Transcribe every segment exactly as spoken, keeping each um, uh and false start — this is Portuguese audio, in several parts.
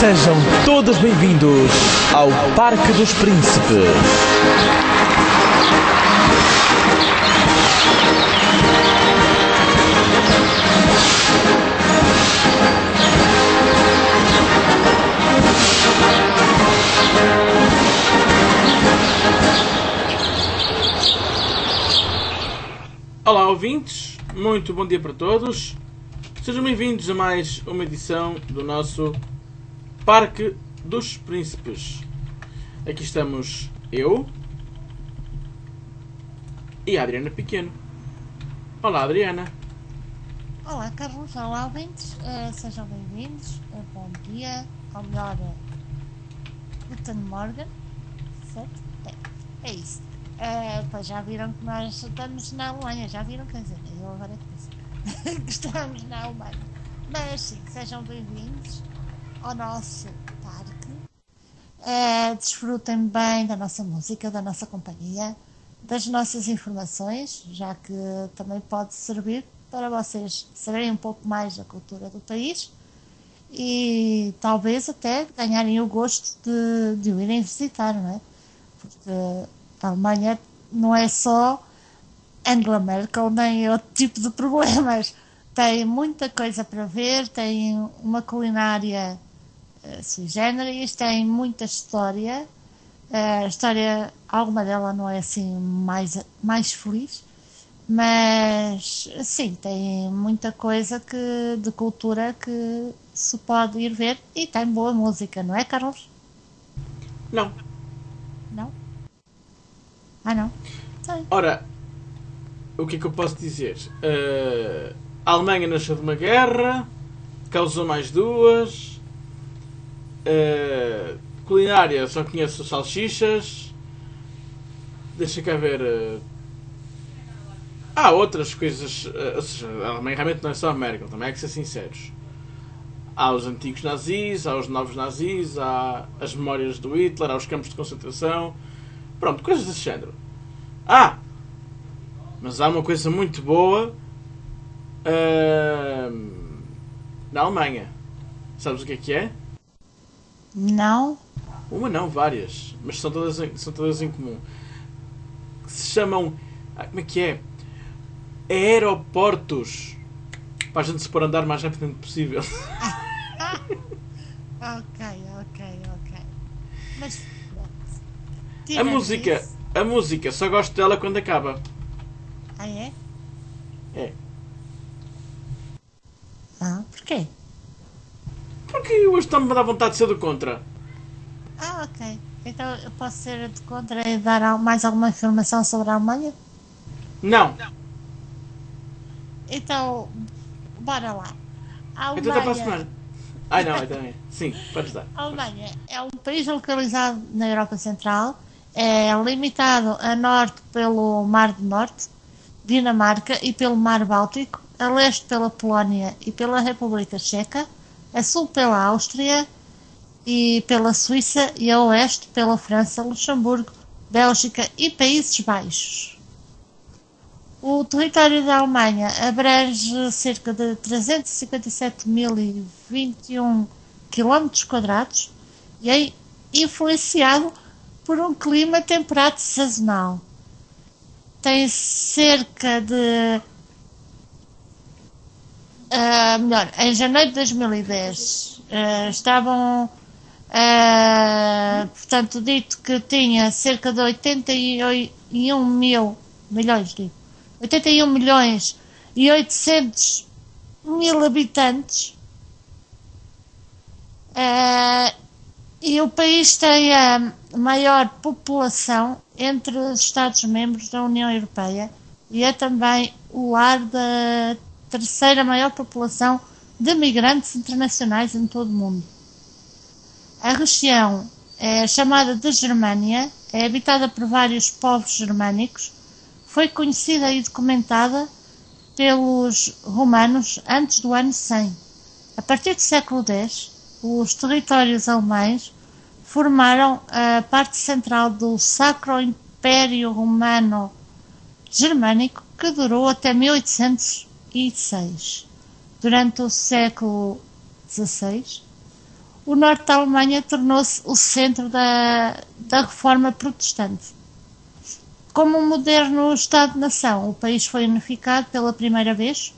Sejam todos bem-vindos ao Parque dos Príncipes. Olá ouvintes, muito bom dia para todos. Sejam bem-vindos a mais uma edição do nosso Parque dos Príncipes. Aqui estamos eu e a Adriana Pequeno. Olá, Adriana. Olá, Carlos. Olá, ouvintes. Uh, sejam bem-vindos. Uh, bom dia. Ou melhor, uh, Guten Morgen. Certo? É, é isso. Uh, pois já viram que nós estamos na Alemanha. Já viram? Quer dizer, eu agora que disse que estamos na Alemanha. Mas sim, sejam bem-vindos ao nosso parque. Uh, desfrutem bem da nossa música, da nossa companhia, das nossas informações, já que também pode servir para vocês saberem um pouco mais da cultura do país e talvez até ganharem o gosto de, de o irem visitar, não é? Porque a Alemanha não é só Angela Merkel nem outro tipo de problemas. Tem muita coisa para ver, tem uma culinária uh, sui generis, tem muita história. Uh, a história, alguma dela não é assim mais, mais feliz, mas sim, tem muita coisa que, de cultura que se pode ir ver e tem boa música, não é, Carlos? Não. Não? Ah, não? Tem. Ora, o que é que eu posso dizer? Uh, a Alemanha nasceu de uma guerra, causou mais duas. Uh, culinária, só conheço salsichas. Deixa cá ver. Uh, há outras coisas. Uh, ou seja, a Alemanha realmente não é só a Merkel, também há que ser sinceros. Há os antigos nazis, há os novos nazis, há as memórias do Hitler, há os campos de concentração. Pronto, coisas desse género. Ah! Mas há uma coisa muito boa uh, na Alemanha. Sabes o que é que é? Não? Uma não, várias. Mas são todas, em- são todas em comum. Que se chamam... ah, como é que é? Aeroportos. Para a gente se pôr a andar o mais rapidamente possível. Ok, ok, ok. Mas pronto. A Tirando música, isso- a música, só gosto dela quando acaba. Ah, é? É. Ah, porquê? Porque hoje está-me a dar vontade de ser do contra. Ah, ok. Então eu posso ser de contra e dar al- mais alguma informação sobre a Alemanha? Não. Então, bora lá. A Então até para a Alemanha, semana. Ai não, então é. Sim, podes dar. a Alemanha é um país localizado na Europa Central, é limitado a norte pelo Mar do Norte, Dinamarca e pelo Mar Báltico, a leste pela Polónia e pela República Checa, a sul pela Áustria e pela Suíça e a oeste pela França, Luxemburgo, Bélgica e Países Baixos. O território da Alemanha abrange cerca de trezentos e cinquenta e sete mil e vinte e um quilómetros quadrados e é influenciado por um clima temperado sazonal. Tem cerca de. ah, melhor, em janeiro de dois mil e dez ah, estavam. ah, portanto, dito que tinha cerca de oitenta e um mil milhões, digo, oitenta e um milhões e oitocentos mil habitantes. Ah, e o país tem a maior população entre os Estados-membros da União Europeia e é também o lar da terceira maior população de migrantes internacionais em todo o mundo. A região é chamada de Germânia, é habitada por vários povos germânicos, foi conhecida e documentada pelos romanos antes do ano cem. A partir do século dez, os territórios alemães formaram a parte central do Sacro Império Romano Germânico, que durou até mil oitocentos e seis. Durante o século dezasseis, o norte da Alemanha tornou-se o centro da, da reforma protestante. Como um moderno Estado-nação, o país foi unificado pela primeira vez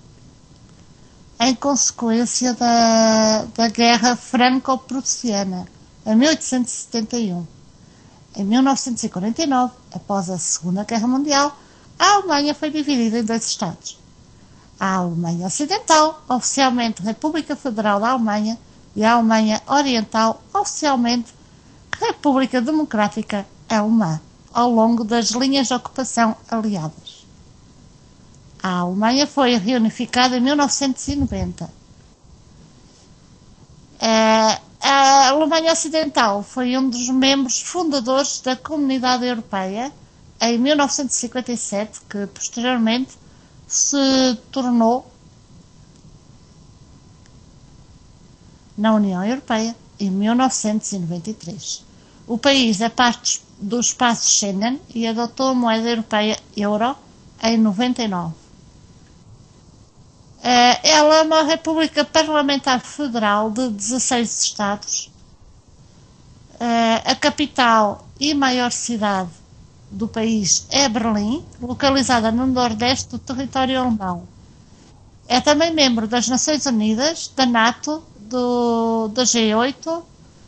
em consequência da, da Guerra Franco-Prussiana, em mil oitocentos e setenta e um. Em mil novecentos e quarenta e nove, após a Segunda Guerra Mundial, a Alemanha foi dividida em dois Estados. A Alemanha Ocidental, oficialmente República Federal da Alemanha, e a Alemanha Oriental, oficialmente República Democrática Alemã, ao longo das linhas de ocupação aliadas. A Alemanha foi reunificada em mil novecentos e noventa. A Alemanha Ocidental foi um dos membros fundadores da Comunidade Europeia em mil novecentos e cinquenta e sete, que posteriormente se tornou na União Europeia em mil novecentos e noventa e três. O país é parte do espaço Schengen e adotou a moeda europeia euro em noventa e nove. Ela é uma república parlamentar federal de dezasseis estados. A capital e maior cidade do país é Berlim, localizada no nordeste do território alemão. É também membro das Nações Unidas, da NATO, do, da G oito,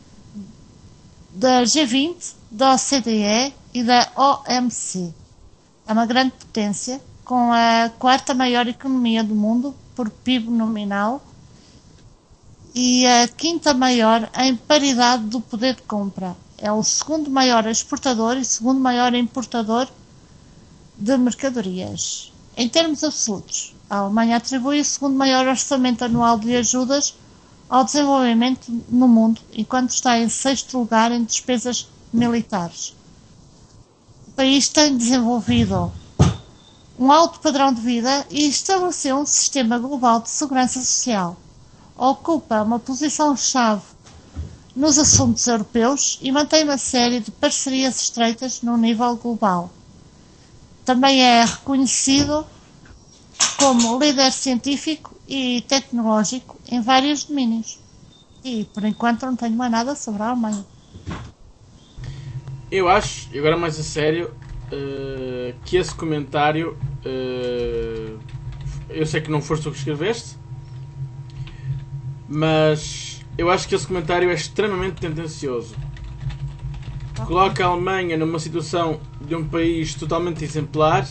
da G vinte, da O C D E e da O M C. É uma grande potência, com a quarta maior economia do mundo por P I B nominal e a quinta maior em paridade do poder de compra. É o segundo maior exportador e segundo maior importador de mercadorias. Em termos absolutos, a Alemanha atribui o segundo maior orçamento anual de ajudas ao desenvolvimento no mundo, enquanto está em sexto lugar em despesas militares. O país tem desenvolvido um alto padrão de vida e estabeleceu um sistema global de segurança social. Ocupa uma posição-chave nos assuntos europeus e mantém uma série de parcerias estreitas no nível global. Também é reconhecido como líder científico e tecnológico em vários domínios. E, por enquanto, não tenho mais nada sobre a Alemanha. Eu acho, e agora mais a sério, uh, que esse comentário, uh, eu sei que não foste tu que escreveste, mas eu acho que esse comentário é extremamente tendencioso. Okay. Coloca a Alemanha numa situação de um país totalmente exemplar,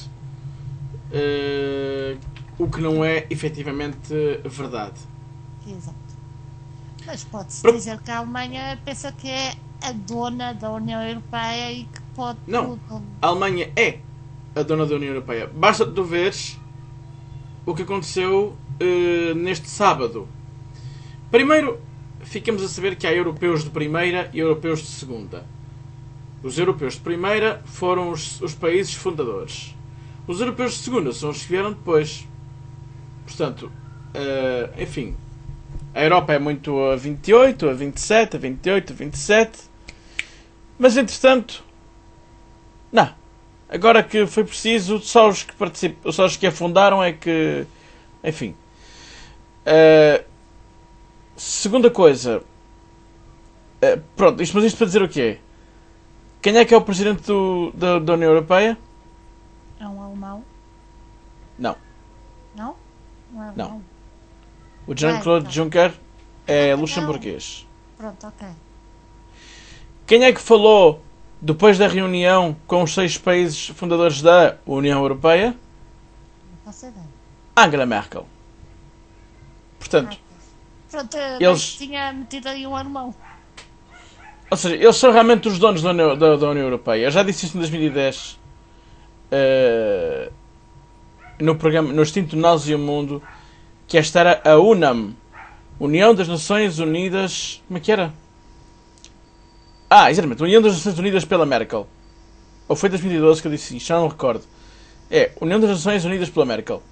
uh, o que não é efetivamente verdade. Exato. Mas pode-se Pro... dizer que a Alemanha pensa que é a dona da União Europeia e que pode... Não, a Alemanha é a dona da União Europeia. Basta tu veres o que aconteceu uh, neste sábado. Primeiro, ficamos a saber que há europeus de primeira e europeus de segunda. Os europeus de primeira foram os, os países fundadores. Os europeus de segunda são os que vieram depois. Portanto, uh, enfim, a Europa é muito a vinte e oito, a vinte e sete, a vinte e oito, a vinte e sete. Mas, entretanto, não. Agora que foi preciso, só os que participam, só os que a fundaram é que... Enfim. Uh, segunda coisa. Uh, pronto, isto, mas isto para dizer o quê? Quem é que é o presidente do, da, da União Europeia? É um alemão? Não. Não? Não é alemão? Não. O Jean-Claude então. Juncker é Ah, luxemburguês. Pronto, ok. Quem é que falou depois da reunião com os seis países fundadores da União Europeia? Não faço ideia. Angela Merkel. Portanto, Ah, pronto, eh, eles- mas tinha metido aí um alemão. ou seja, eles são realmente os donos da União, da, da União Europeia. Eu já disse isto em dois mil e dez eh, no programa No Extinto Nós e o Mundo, que esta era a UNAM, União das Nações Unidas. Como é que era? Ah, exatamente, União das Nações Unidas pela Merkel. Ou foi em dois mil e doze que eu disse isto, já não me recordo. É, União das Nações Unidas pela Merkel.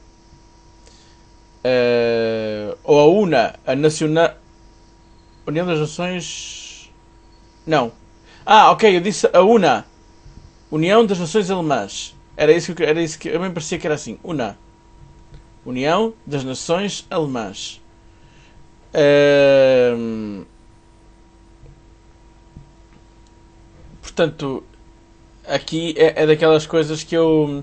Eh, ou a UNA, a Nacional... União das Nações... Não. Ah, ok, eu disse a UNA. União das Nações Alemãs. Era isso que, era isso que... Eu me parecia que era assim. UNA. União das Nações Alemãs. Ehm, portanto, aqui é, é daquelas coisas que eu...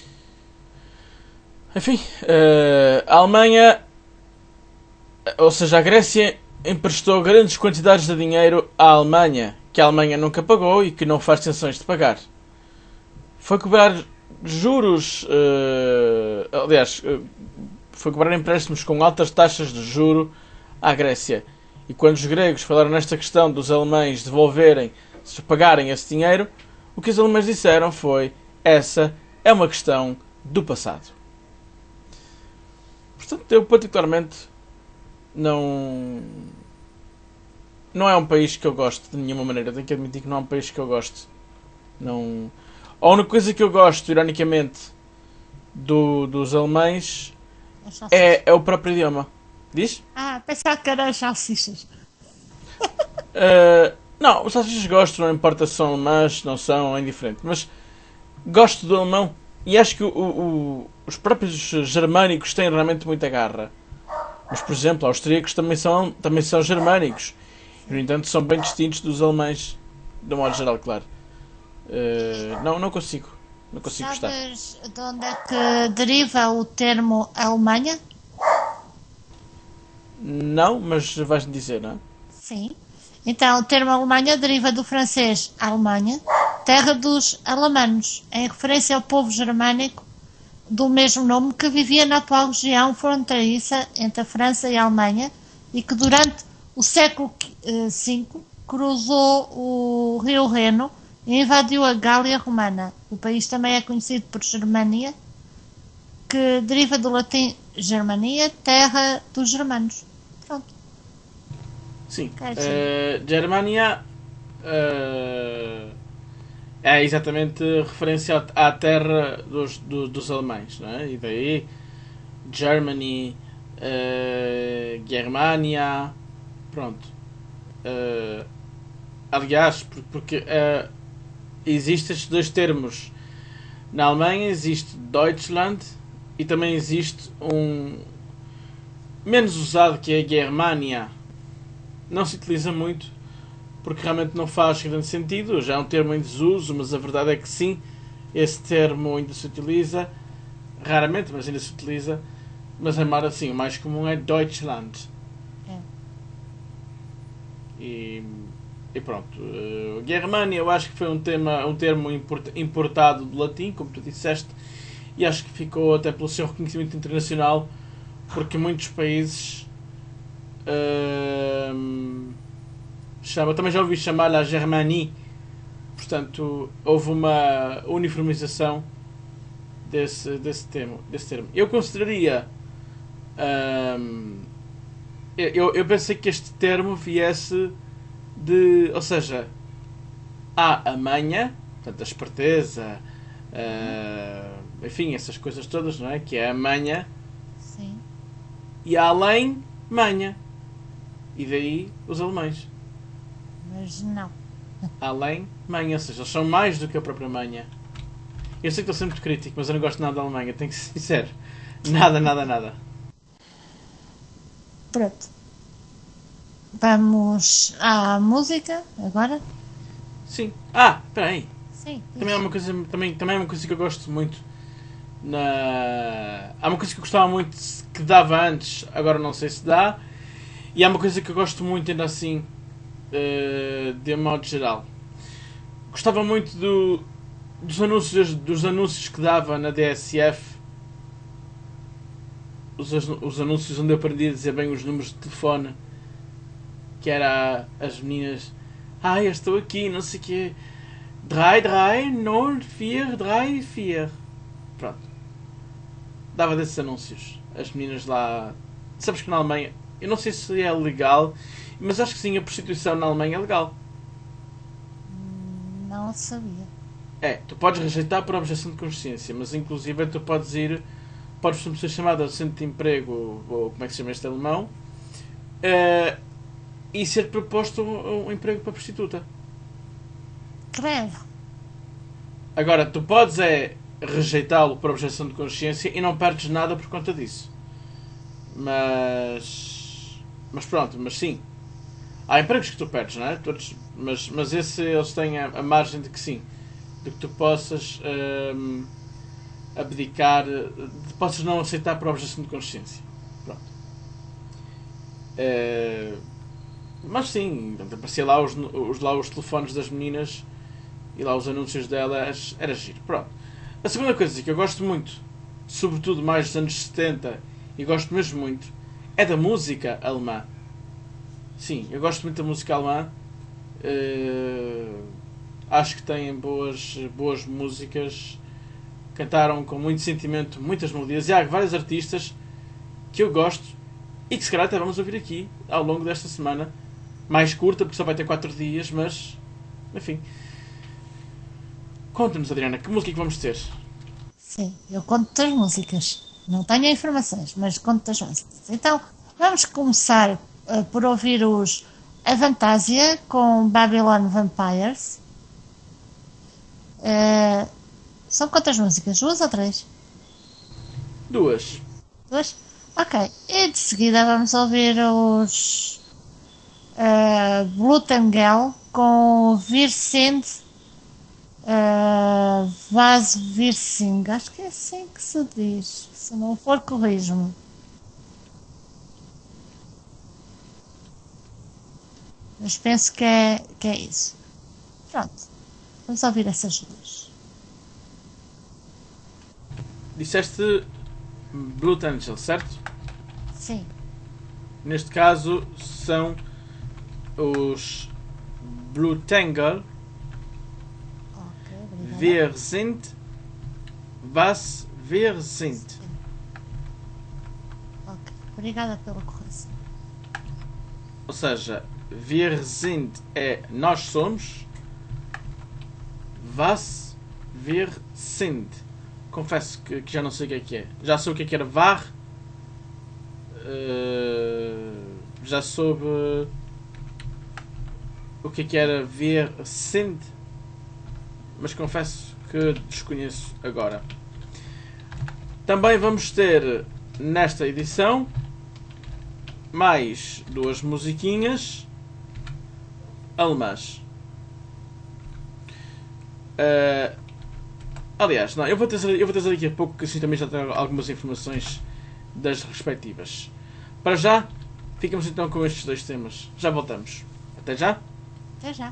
Enfim, uh, a Alemanha, ou seja, a Grécia emprestou grandes quantidades de dinheiro à Alemanha, que a Alemanha nunca pagou e que não faz intenções de pagar. Foi cobrar juros, uh, aliás, uh, foi cobrar empréstimos com altas taxas de juro à Grécia. E quando os gregos falaram nesta questão dos alemães devolverem, se pagarem esse dinheiro, o que os alemães disseram foi: essa é uma questão do passado. Portanto, eu particularmente não... Não é um país que eu gosto de nenhuma maneira. Tenho que admitir que não é um país que eu gosto. Não... A única coisa que eu gosto, ironicamente, do, dos alemães é, é o próprio idioma. Diz? Ah, pensava que era as salsichas. Uh, não, os salsichas gosto, não importa se são alemãs, não são, é indiferente. Mas gosto do alemão e acho que o, o, os próprios germânicos têm realmente muita garra. Mas, por exemplo, austríacos também são, também são germânicos. E, no entanto, são bem distintos dos alemães, de um modo geral, claro. Uh, não, não consigo. Não consigo gostar. Sabes de onde é que deriva o termo Alemanha? Não, mas vais-me dizer, não é? Sim. Então, o termo Alemanha deriva do francês Alemanha, terra dos alemanos, em referência ao povo germânico do mesmo nome que vivia na atual região fronteiriça entre a França e a Alemanha e que durante o século cinco cruzou o rio Reno e invadiu a Gália Romana. O país também é conhecido por Germania, que deriva do latim Germania, terra dos germanos. Pronto. Sim. É assim. Uh, Germania uh, é exatamente referência à terra dos, do, dos alemães, não é? E daí Germany, uh, Germania, pronto. Uh, aliás, porque uh, existem estes dois termos. Na Alemanha existe Deutschland e também existe um menos usado que é a Germania. Não se utiliza muito porque realmente não faz grande sentido. Já é um termo em desuso, mas a verdade é que sim, esse termo ainda se utiliza raramente, mas ainda se utiliza. Mas assim, o mais comum é Deutschland. É. E, e pronto. Uh, Germania eu acho que foi um, tema, um termo import, importado do latim, como tu disseste, e acho que ficou até pelo seu reconhecimento internacional, porque muitos países uh, chama, também já ouvi chamar a Germanie, portanto houve uma uniformização desse, desse, termo, desse termo. Eu consideraria uh, eu, eu pensei que este termo viesse de, ou seja, há a manha, portanto a esperteza, uh, enfim, essas coisas todas, não é? Que é a manha. Sim. E há além manha. E daí os alemães. Mas não. Além manha, ou seja, eles são mais do que a própria manha. Eu sei que estou sendo muito crítico, mas eu não gosto nada da Alemanha, tenho que ser sincero. Nada, nada, nada. Pronto. Vamos à música agora? Sim. Ah, espera aí. Sim. Também é uma coisa, também, também é uma coisa que eu gosto muito. Na... Há uma coisa que eu gostava muito que dava antes, agora não sei se dá. E há uma coisa que eu gosto muito ainda assim, uh, de modo geral. Gostava muito do, dos, anúncios, dos anúncios que dava na D S F. Os, os anúncios onde eu aprendi a dizer bem os números de telefone. Que era as meninas... Ah, eu estou aqui, não sei o quê. três, três, nove, quatro, três, quatro. Pronto. Dava desses anúncios. As meninas lá... Sabes que na Alemanha... Eu não sei se é legal, mas acho que sim, a prostituição na Alemanha é legal. Não sabia. É, tu podes rejeitar por objeção de consciência, mas inclusive tu podes ir... Podes ser chamado ao centro de emprego, ou como é que se chama este alemão, uh, e ser proposto um, um emprego para prostituta. Credo. Agora, tu podes é rejeitá-lo por objeção de consciência e não perdes nada por conta disso. Mas... Mas pronto, mas sim. Há empregos que tu perdes, não é? Todos, mas, mas esse eles têm a, a margem de que sim. De que tu possas hum, abdicar, de possas não aceitar por objeção de consciência. Pronto. Uh, mas sim, aparecia lá os, os, lá os telefones das meninas e lá os anúncios delas, era giro. Pronto. A segunda coisa que eu gosto muito, sobretudo mais dos anos setenta, e gosto mesmo muito, é da música alemã. Sim, eu gosto muito da música alemã. Uh, acho que têm boas, boas músicas. Cantaram com muito sentimento muitas melodias. E há vários artistas que eu gosto e que se calhar até vamos ouvir aqui ao longo desta semana. Mais curta, porque só vai ter quatro dias, mas enfim. Conta-nos, Adriana, que música é que vamos ter? Sim, eu conto as músicas. Não tenho informações, mas conto as músicas. Então, vamos começar uh, por ouvir os Avantasia com Babylon Vampires. Uh, são quantas músicas? Duas ou três? Duas. Duas? Ok. E de seguida vamos ouvir os uh, Blutengel com Virsind uh, Vaz Virsing. Acho que é assim que se diz. Se não for, corrijo-me. Mas penso que é, que é isso. Pronto. Vamos ouvir essas duas. Disseste Blue Angel, certo? Sim. Neste caso são os Blue Tangle. Ok, obrigada. Wir sind was wir sind. Ok, obrigada pela correção. Ou seja, wir sind é nós somos, was wir sind. Confesso que, que já não sei o que é que é. Já sei o que é que era var. Uh, já soube o que é que era wir sind. Mas confesso que desconheço agora. Também vamos ter nesta edição mais duas musiquinhas alemãs. Uh, aliás, não, eu vou trazer, eu vou trazer daqui a pouco, que assim também já tenho algumas informações das respectivas. Para já, ficamos então com estes dois temas. Já voltamos. Até já. Até já.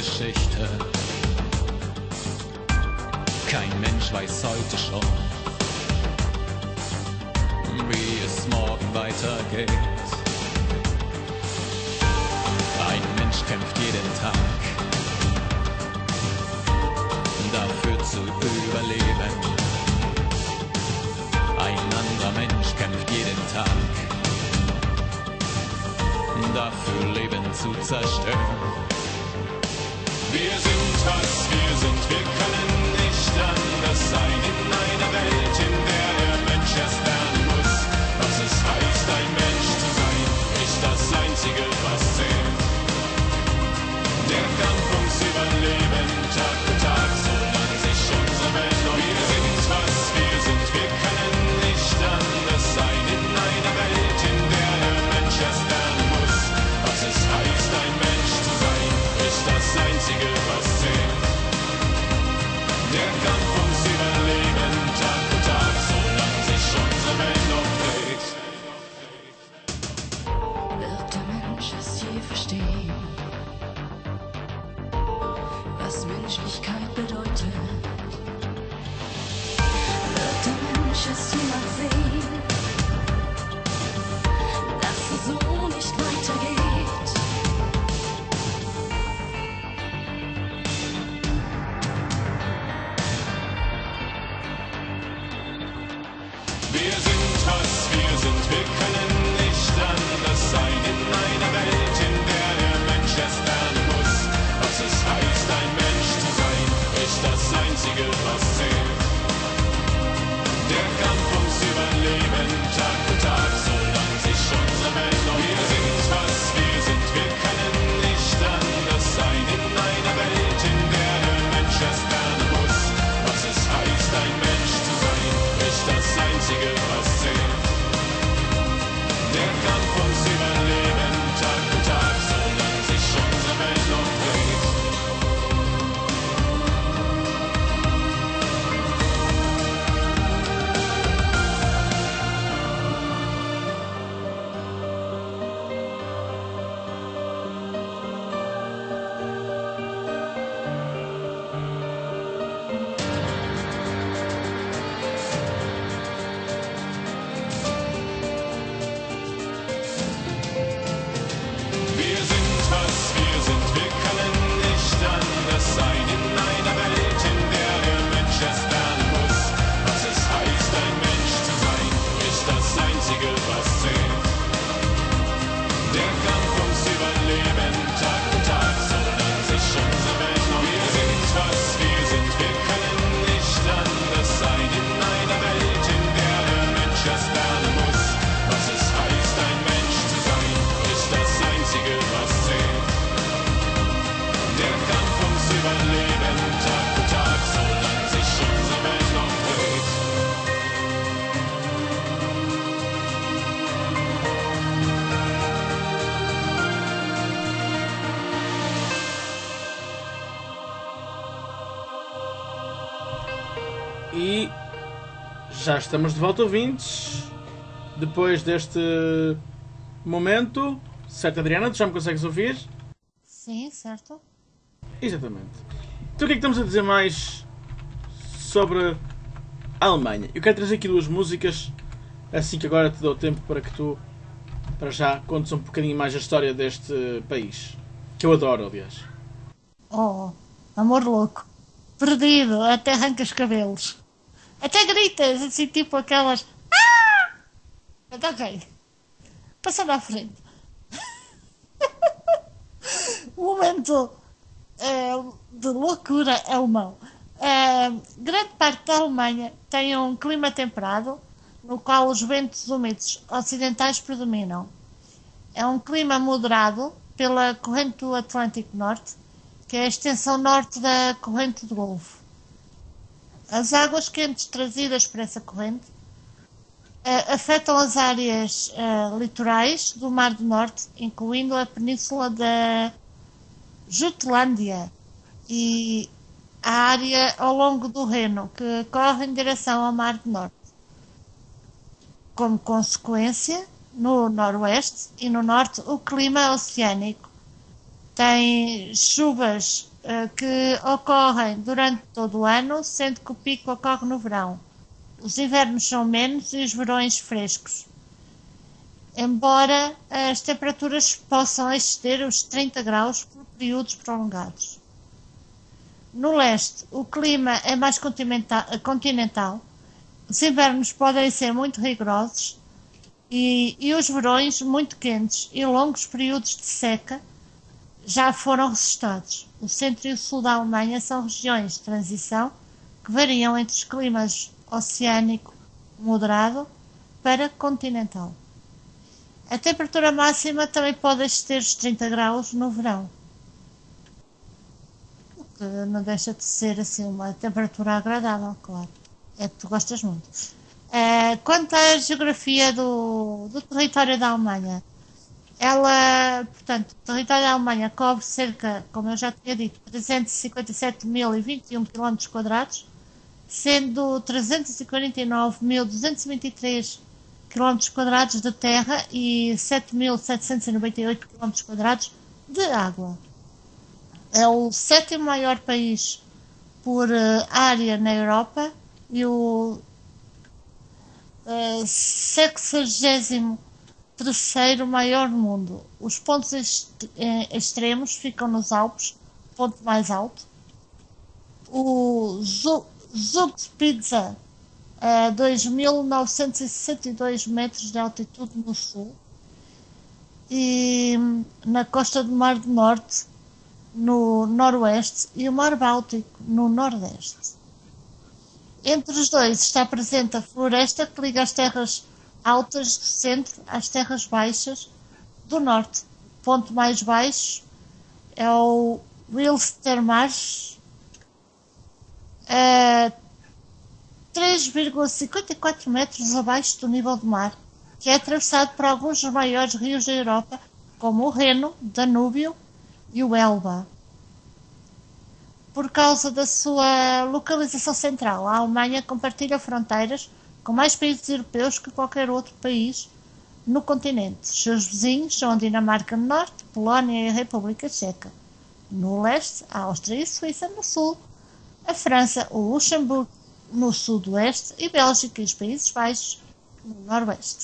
Geschichte. Kein Mensch weiß heute schon, wie es morgen weitergeht. Ein Mensch kämpft jeden Tag dafür zu überleben. Ein anderer Mensch kämpft jeden Tag dafür, Leben zu zerstören. Wir sind, was wir sind, wir können nicht anders sein. In einer Welt, in der der Mensch erst lernen muss, was es heißt, ein Mensch zu sein, ist das Einzige, was zählt. Der Kampf ums Überleben, Tag für Tag, solange sich unsere Welt noch. Wir sind, was wir sind, wir können nicht anders sein. In einer Welt, in der der Mensch erst lernen muss, was es heißt, ein Mensch zu sein, ist das Einzige, was zählt. Der Kampf ums Überleben, Tag für Tag, solange sich unsere Welt noch dreht. Wird der Mensch es je verstehen, was Menschlichkeit bedeutet? Wird der Mensch es jemals sehen, dass es so nicht weitergeht? Wir sind, was wir sind, wir können nicht anders sein. In einer Welt, in der der Mensch erst lernen muss, was es heißt, ein Mensch zu sein, ist das Einzige, was zählt. Der Kampf ums Überleben, Tag für Tag, solange sich unsere Welt noch. Wir sind, was wir sind, wir können nicht anders sein. In einer Welt, in der der Mensch erst lernen muss, was es heißt, ein Mensch zu sein, ist das Einzige, was zählt. Der Kampf ums Überleben, Tag für Tag, solange sich unsere Welt noch dreht. Wir sind, was wir sind, wir können nicht anders sein. In einer Welt, in der der Mensch erst lernen muss, was es heißt, ein Mensch zu sein, ist das Einzige, was zählt. Der Kampf ums Überleben, Tag für Tag, solange sich unsere Welt noch. Wir sind, was wir sind, wir können nicht anders sein. In einer Welt, in der der Mensch erst lernen muss, was es heißt, ein Mensch zu sein, ist das Einzige, was zählt. Der Kampf ums Überleben, Tag für Tag, solange sich unsere Welt noch dreht. E já estamos de volta, ouvintes. Depois deste momento, certo, Adriana? Tu já me consegues ouvir? Sim, certo? Exatamente. Então o que é que estamos a dizer mais sobre a Alemanha? Eu quero trazer aqui duas músicas, assim que agora te dou tempo para que tu, para já, contes um bocadinho mais a história deste país. Que eu adoro, aliás. Oh, amor louco. Perdido, até arrancas cabelos. Até gritas, assim, tipo aquelas... Ah! Mas ok. Passando à frente. Um momento eh, de loucura alemão. Eh, grande parte da Alemanha tem um clima temperado, no qual os ventos úmidos ocidentais predominam. É um clima moderado pela corrente do Atlântico Norte, que é a extensão norte da corrente do Golfo. As águas quentes trazidas por essa corrente uh, afetam as áreas uh, litorais do Mar do Norte, incluindo a península da Jutlândia e a área ao longo do Reno, que corre em direção ao Mar do Norte. Como consequência, no noroeste e no norte, o clima oceânico tem chuvas eh, que ocorrem durante todo o ano, sendo que o pico ocorre no verão. Os invernos são menos e os verões frescos, embora as temperaturas possam exceder os trinta graus por períodos prolongados. No leste, o clima é mais continental, continental. Os invernos podem ser muito rigorosos e, e os verões muito quentes e longos períodos de seca já foram registados. O centro e o sul da Alemanha são regiões de transição que variam entre os climas oceânico moderado para continental. A temperatura máxima também pode exceder os trinta graus no verão, o que não deixa de ser assim uma temperatura agradável, claro. É que tu gostas muito. Uh, quanto à geografia do, do território da Alemanha, ela, portanto, o território da Alemanha cobre cerca, como eu já tinha dito, trezentos e cinquenta e sete mil e vinte e um quilómetros quadrados, sendo trezentos e quarenta e nove mil duzentos e vinte e três quilómetros quadrados de terra e sete mil setecentos e noventa e oito quilómetros quadrados de água. É o sétimo maior país por uh, área na Europa e o uh, sexagésimo terceiro maior do mundo. Os pontos est extremos ficam nos Alpes, ponto mais alto. O Zugspitze, a dois mil novecentos e sessenta e dois metros de altitude no sul, e na costa do Mar do Norte, no noroeste, e o Mar Báltico, no nordeste. Entre os dois está presente a floresta que liga as terras altas do centro às terras baixas do norte. O ponto mais baixo é o Wilstermarsch, a três vírgula cinquenta e quatro metros abaixo do nível do mar, que é atravessado por alguns dos maiores rios da Europa, como o Reno, Danúbio e o Elba. Por causa da sua localização central, a Alemanha compartilha fronteiras com mais países europeus que qualquer outro país no continente. Os seus vizinhos são a Dinamarca no norte, Polónia e a República Checa. No leste, a Áustria e a Suíça. No sul, a França, o Luxemburgo no sudoeste e Bélgica e os Países Baixos no noroeste.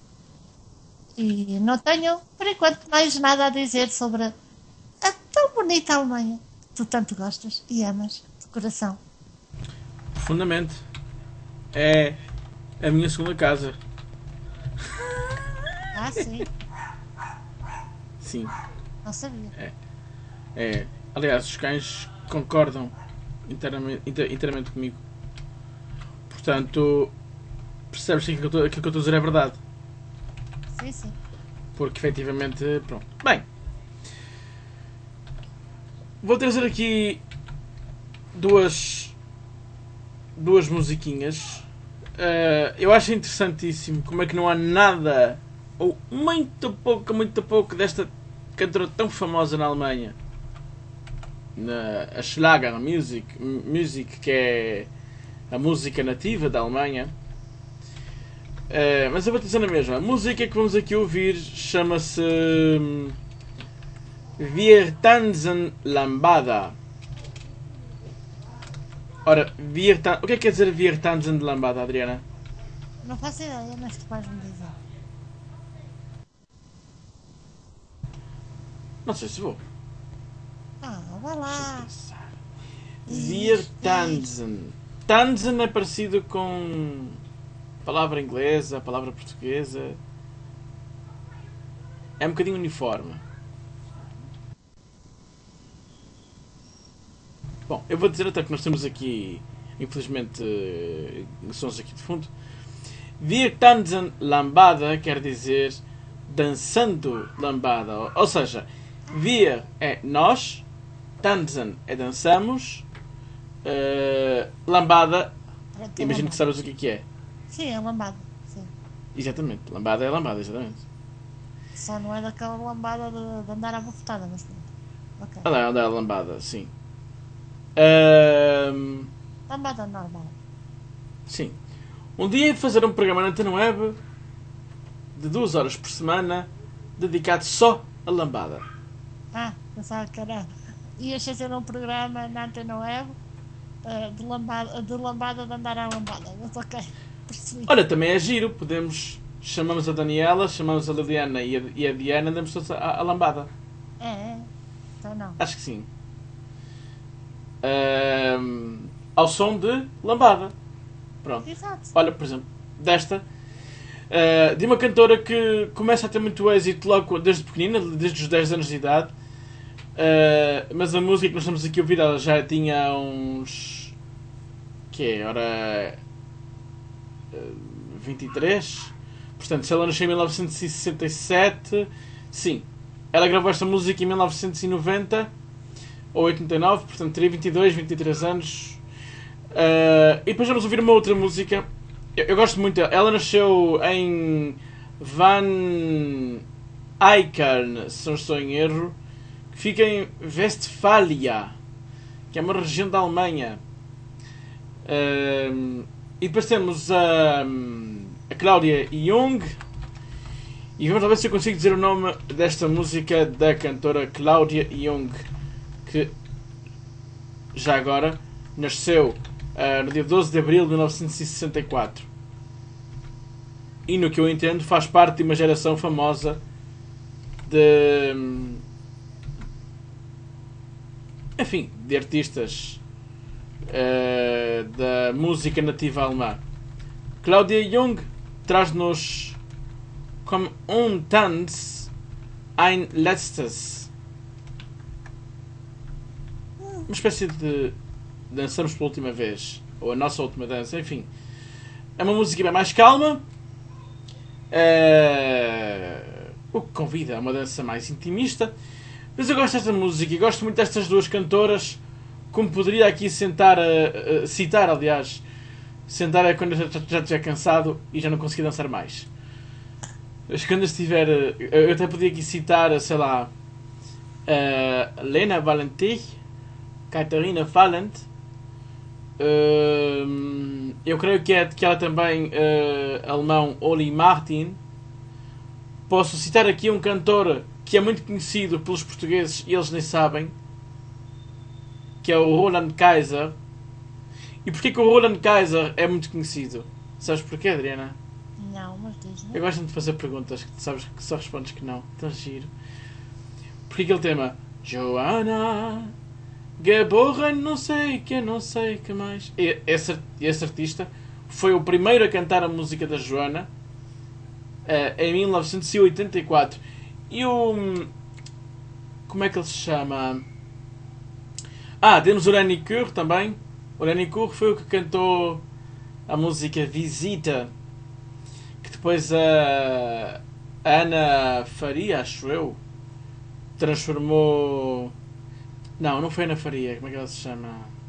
E não tenho, por enquanto, mais nada a dizer sobre a tão bonita Alemanha que tu tanto gostas e amas de coração. Profundamente. É a minha segunda casa. Ah, sim. Sim. Não sabia. É. É. Aliás, os cães concordam inteiramente, inteiramente comigo. Portanto, percebes que aquilo que eu estou a dizer é verdade. Sim, sim. Porque efetivamente, pronto. Bem, vou trazer aqui duas duas musiquinhas. Uh, eu acho interessantíssimo como é que não há nada, ou muito pouco, muito pouco desta cantora tão famosa na Alemanha, na, a Schlager Music, Music, que é a música nativa da Alemanha. Uh, mas eu vou dizer na mesma. A música que vamos aqui ouvir chama-se um, Wir tanzen Lambada. Ora, Wir tan... o que é que quer dizer Wir tanzen Lambada, Adriana? Não faço ideia, mas tu vais me dizer. Não sei se vou. Ah, vai lá. Wir tanzen. Tanzen é parecido com a palavra inglesa, a palavra portuguesa. É um bocadinho uniforme. Bom, eu vou dizer até que nós temos aqui, infelizmente, sons aqui de fundo. Wir tanzen Lambada quer dizer dançando lambada. Ou seja, wir é nós, tanzen é dançamos, uh, lambada, Pronto, imagino lambada. que sabes o que é. Sim, é lambada. Sim. Exatamente, lambada é lambada, exatamente. Só não é daquela lambada de, de andar à bofetada, mas pronto. Ok. Ela é andar lambada, sim. Ahm, Lambada normal. sim. Um dia hei de fazer um programa na Antena Web de duas horas por semana dedicado só a lambada. Ah, pensava que era ias fazer um programa na Antena Web uh, de, lambada, de lambada de andar à lambada. Mas ok, percebi. Olha, também é giro, podemos. Chamamos a Daniela, chamamos a Liliana e a, e a Diana, andamos todos à, à lambada. É, é. Então não. Acho que sim. Ahm, ao som de lambada. Pronto. Exato. Olha, por exemplo, desta. Uh, de uma cantora que começa a ter muito êxito logo desde pequenina, desde os dez anos de idade. Uh, mas a música que nós estamos aqui a ouvir, ela já tinha uns. Que é? Ora. Uh, vinte e três. Portanto, se ela nasceu em mil novecentos e sessenta e sete, sim. Ela gravou esta música em mil novecentos e noventa ou oitenta e nove, portanto teria vinte e dois, vinte e três anos. Uh, e depois vamos ouvir uma outra música. Eu, eu gosto muito dela. Ela nasceu em Van Eikern, se não estou em erro, que fica em Westfália, que é uma região da Alemanha. Uh, e depois temos a. Uh, a Cláudia Jung, e vamos lá ver se eu consigo dizer o nome desta música da cantora Cláudia Jung, que já agora nasceu uh, no dia doze de abril de mil novecentos e sessenta e quatro e, no que eu entendo, faz parte de uma geração famosa de enfim, de artistas uh, da música nativa alemã. Cláudia Jung traz-nos como um Tanz ein letztes. Uma espécie de dançamos pela última vez, ou a nossa última dança, enfim. É uma música bem mais calma, é... o que convida a uma dança mais intimista. Mas eu gosto desta música e gosto muito destas duas cantoras, como poderia aqui sentar a, a citar, aliás, sentar é quando eu já, já estiver cansado e já não conseguir dançar mais. Mas quando eu estiver. Eu até podia aqui citar, sei lá, uh, Lena Valentich, Katharina Valent. Uh, eu creio que é que ela também, uh, alemão, Oli Martin. Posso citar aqui um cantor que é muito conhecido pelos portugueses e eles nem sabem, que é o Roland Kaiser. E porquê que o Roland Kaiser é muito conhecido? Sabes porquê, Adriana? Não, mas diz-me. Eu gosto de fazer perguntas que tu sabes que só respondes que não. Tão giro. Porque aquele tema Johanna Geboren, não sei que, não sei que mais. E esse, esse artista foi o primeiro a cantar a música da Joana uh, em mil novecentos e oitenta e quatro. E o... Como é que ele se chama? Ah, temos o Lenny Kur também. O Lenny Kur foi o que cantou a música Visita, que depois a Ana Faria, acho eu, transformou... Não, não foi Ana Faria, como é que ela se chama?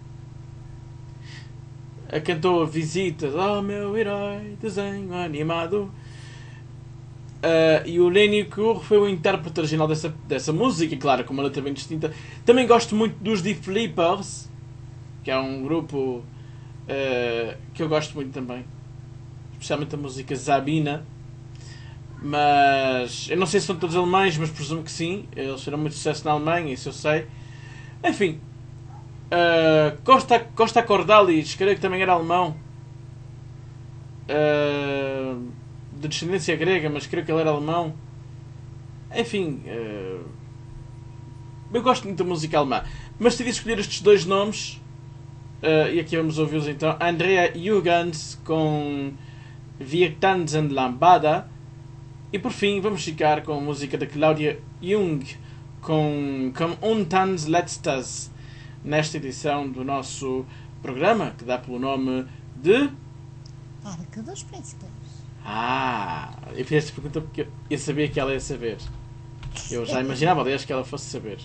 A cantou Visitas, oh meu herói, desenho animado. Uh, e o Lenny Kur foi o intérprete original dessa, dessa música, e claro, com uma letra bem distinta. Também gosto muito dos Die Flippers, que é um grupo uh, que eu gosto muito também, especialmente a música Sabina. Mas eu não sei se são todos alemães, mas presumo que sim. Eles fizeram muito sucesso na Alemanha, isso eu sei. Enfim, uh, Costa, Costa Cordalis, creio que também era alemão, uh, de descendência grega, mas creio que ele era alemão. Enfim, uh, eu gosto muito da música alemã, mas decidi escolher estes dois nomes, uh, e aqui vamos ouvi-los então. Andrea Jürgens com Wir tanzen Lambada, e por fim vamos ficar com a música da Cláudia Jung com, com Un Tanz Letztes, nesta edição do nosso programa, que dá pelo nome de... Parque dos Príncipes. Ah, eu fiz esta pergunta porque eu sabia que ela ia saber. Eu já imaginava, aliás, que ela fosse saber.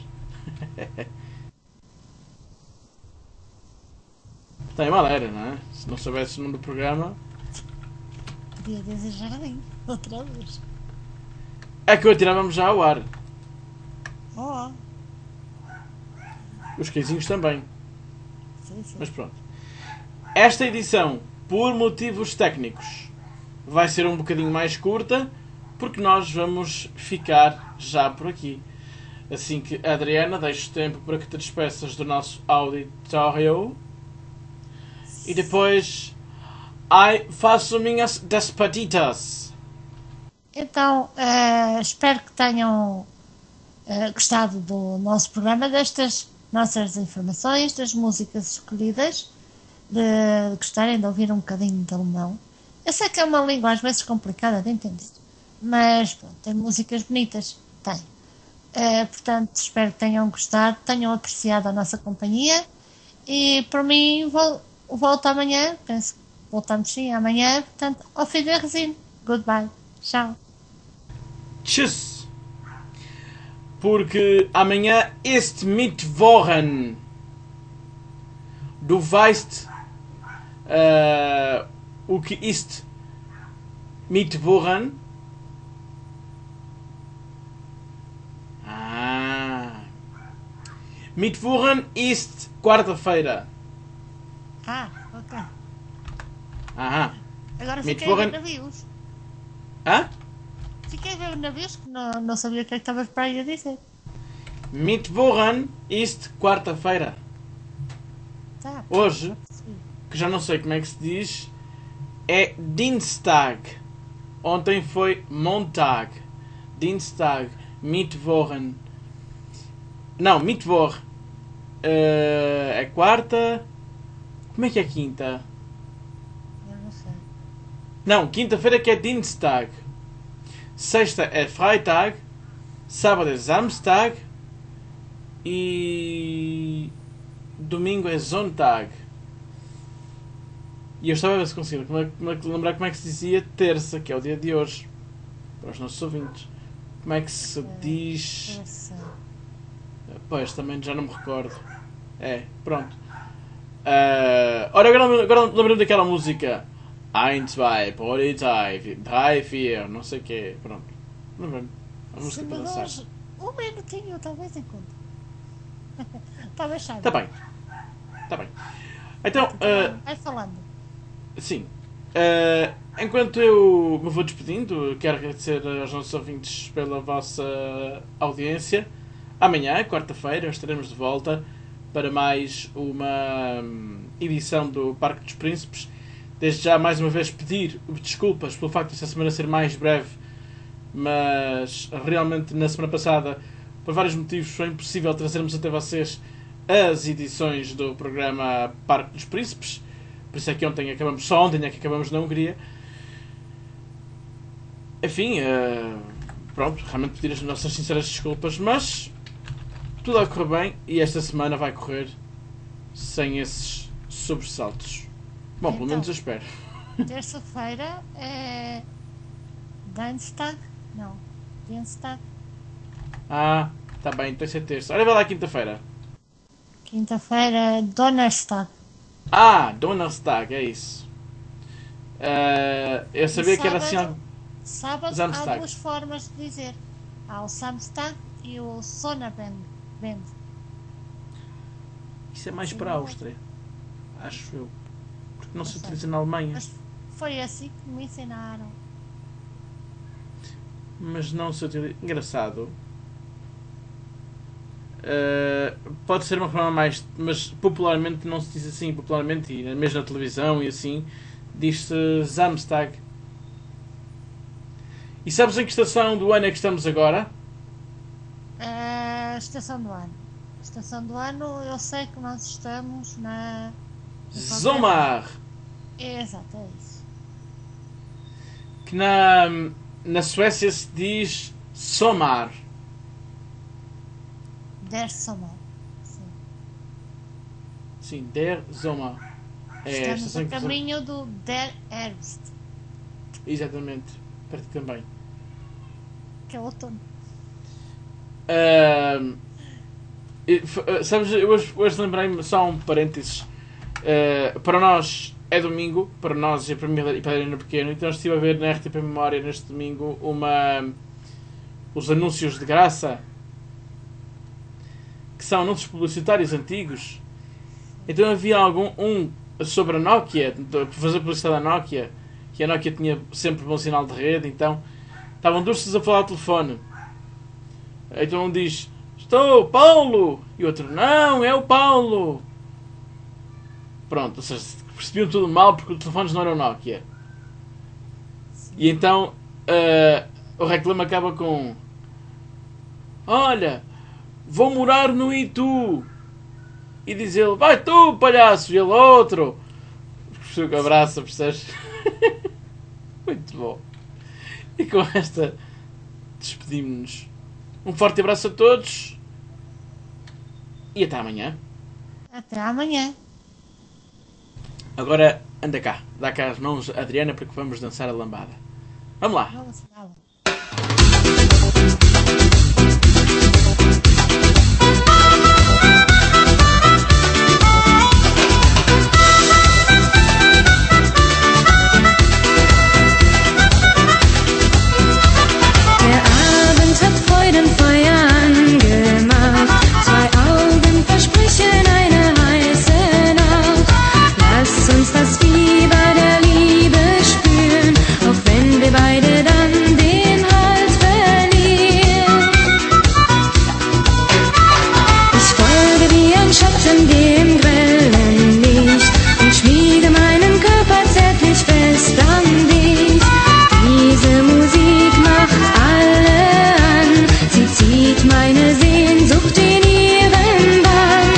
Tem mal era, não é? Se não soubesse o nome do programa... Podia dizer jardim, outra vez. É que eu atirávamos já ao ar. Oh, Os cãezinhos também. sim, sim. Mas pronto. Esta edição, por motivos técnicos, vai ser um bocadinho mais curta, porque nós vamos ficar já por aqui. Assim que, Adriana, deixo tempo para que te despeças do nosso auditório. E depois, ai, faço minhas despedidas. Então, eh, espero que tenham eh, gostado do nosso programa, destas nossas informações, das músicas escolhidas, de gostarem de ouvir um bocadinho de alemão. Eu sei que é uma língua às vezes complicada de entender, mas pronto, tem músicas bonitas, tem. Eh, portanto, espero que tenham gostado, tenham apreciado a nossa companhia e por mim vol- volto amanhã, penso que voltamos sim amanhã, portanto, auf Wiedersehen, goodbye, tchau. Tschüss! Porque amanhã ist Mittwochen. Du weißt, uh, o que ist Mittwochen? Ah. Mittwochen ist quarta-feira. Ah, ok. Aham. Agora fiquei a Mittwochen. ver navios. Hã? Fiquei a ver navios que não, não sabia o que é que estavas para aí a dizer. Mittwochen ist quarta-feira. Tá. Hoje, que já não sei como é que se diz, é Dienstag. Ontem foi Montag. Dienstag. Mittwochen. Não, Mittwoch. Uh, é quarta. Como é que é quinta? Eu não sei. Não, quinta-feira que é Dienstag. Sexta é Freitag. Sábado é Samstag. E domingo é Sonntag. E eu estava a ver se consigo como é, como é, lembrar como é que se dizia terça, que é o dia de hoje. Para os nossos ouvintes. Como é que se diz... Eu sei. Pois, também já não me recordo. É, pronto. Uh, ora, agora, agora lembrei-me daquela música. um, dois, Polizei, três, quatro, não sei o quê. Pronto. Lembrei-me. A música para dançar. Simuladores, um minutinho talvez encontre. Talvez saiba. Está bem. Está bem. Então, uh, Vai falando. sim. Uh, enquanto eu me vou despedindo, quero agradecer aos nossos ouvintes pela vossa audiência. Amanhã, quarta-feira, estaremos de volta para mais uma hum, edição do Parque dos Príncipes. Desde já, mais uma vez, pedir desculpas pelo facto de esta semana ser mais breve, mas realmente na semana passada, por vários motivos, foi impossível trazermos até vocês as edições do programa Parque dos Príncipes. Por isso é que ontem acabamos, só ontem é que acabamos na Hungria. Enfim, uh, pronto, realmente pedir as nossas sinceras desculpas, mas tudo a correr bem e esta semana vai correr sem esses sobressaltos. Bom, pelo Então. menos eu espero. Terça-feira é. Dienstag? Não. Dienstag. Ah, está bem, então isso é terça. Olha, vai lá quinta-feira. Quinta-feira é Donnerstag. Ah, Donnerstag, é isso. Uh, eu sabia E que era assim sábado- algo... Sábado há Samstag. duas formas de dizer. Há o Samstag e o Sonnabend. Bend. Isso é mais para a Áustria, acho eu. Porque não se sei. utiliza na Alemanha. Mas foi assim que me ensinaram. Mas não se utiliza. Engraçado. Uh, pode ser uma forma mais. Mas popularmente não se diz assim. Popularmente, e mesmo na televisão e assim, diz-se Samstag. E sabes em que estação do ano é que estamos agora? É, estação do ano. Estação do ano, eu sei que nós estamos na. Somar! Exato, é isso. Que na, na Suécia se diz Sommar. Der Sommer. Sim. Sim, Der Sommer. É a Estamos estação a que caminho do Der Herbst, exatamente. Para ti também. que é outono. Ahm, e, f- ah, sabes, eu hoje, hoje lembrei-me, só um parênteses. Ah, para nós é domingo, para nós e para mim e para a Helena Pequeno, então estive a ver na R T P Memória neste domingo uma, os anúncios de graça, que são anúncios publicitários antigos. Então havia algum um sobre a Nokia, para fazer publicidade da Nokia, que a Nokia tinha sempre bom sinal de rede, então estavam duas pessoas a falar ao telefone. Então um diz: Estou, Paulo! E o outro, não, é o Paulo! Pronto, ou seja, percebiam tudo mal porque os telefones não eram Nokia. E então uh, o reclame acaba com: olha, vou morar no Itu. E diz ele: vai tu, palhaço! E ele: outro. O que abraça, percebes? Muito bom. E com esta despedimos-nos. Um forte abraço a todos e até amanhã. Até amanhã. Agora anda cá, dá cá as mãos a Adriana porque vamos dançar a lambada. Vamos lá. Vamos lá. Der Abend hat Freudenfeuer angemacht. Zwei Augen versprechen eine heiße Nacht. Lass uns das Fieber der Liebe spüren, auch wenn wir beide dann den Halt verlieren. Ich folge wie ein Schatten dem grellen Licht und schmiege meinen Körper zärtlich fest an dich. Diese Musik macht alle an, sie zieht meine Sehnsucht in ihren Bann.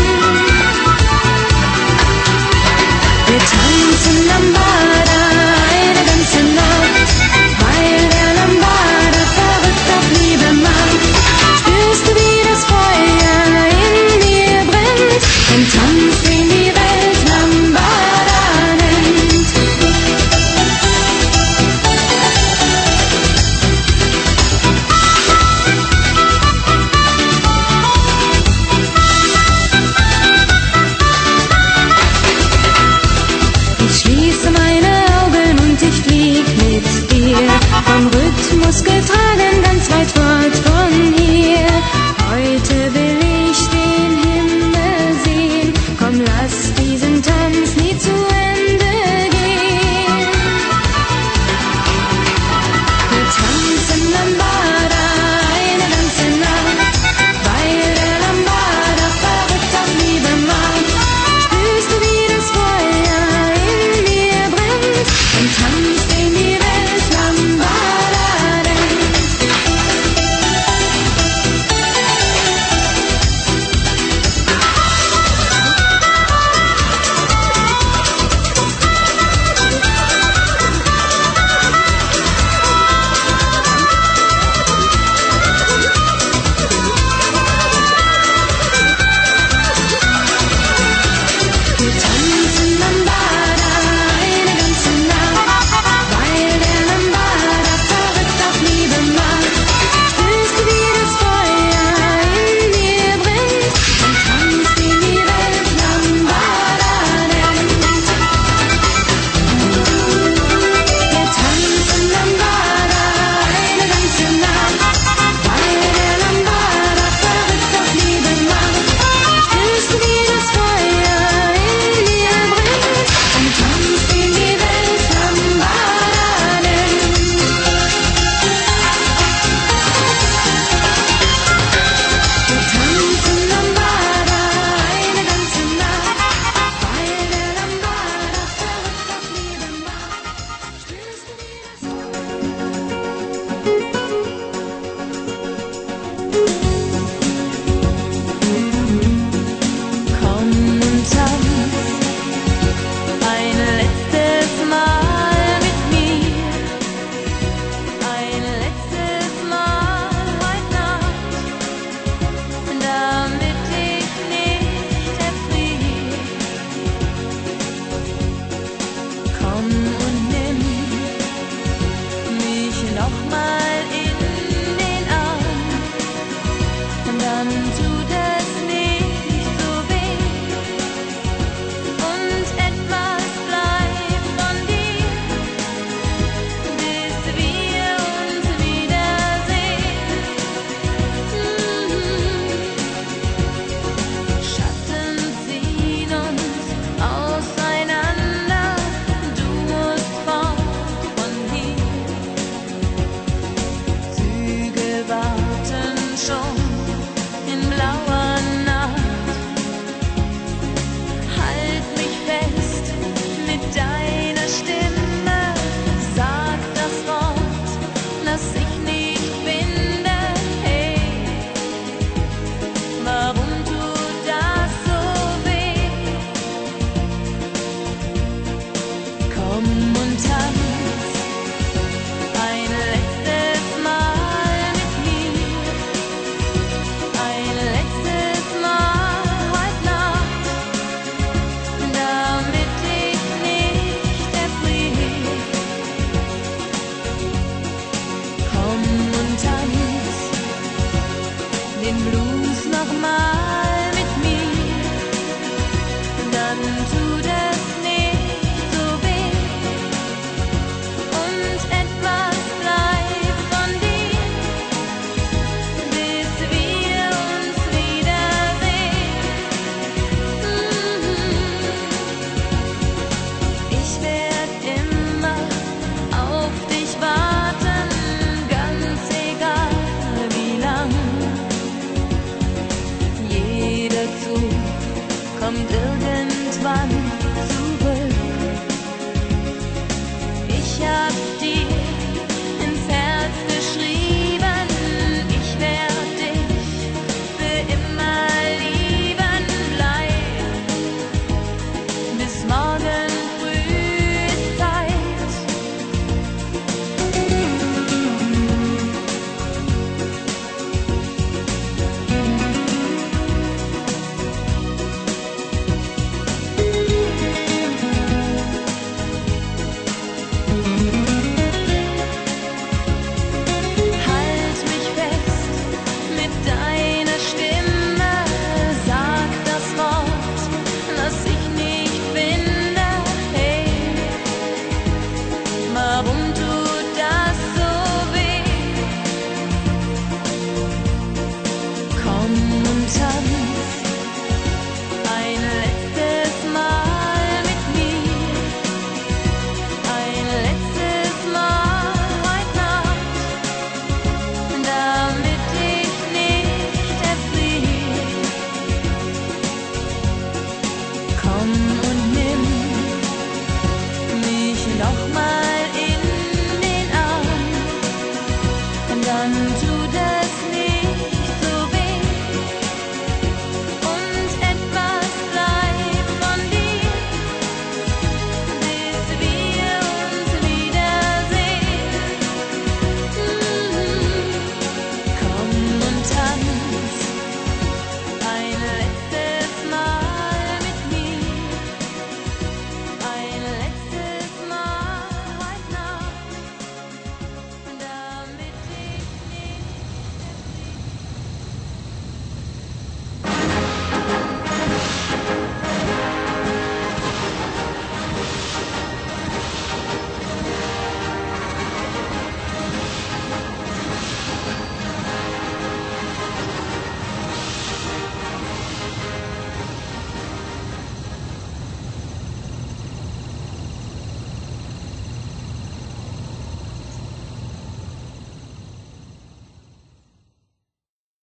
Wir tanzen Lambada eine ganze Nacht, weil der Lambada verrückt auf Liebe macht. Spürst du, wie das Feuer in mir brennt, ein Tanz, den die Welt Lambada nennt. Ich schließe meine Augen und ich flieg mit dir, vom Rhythmus getragen.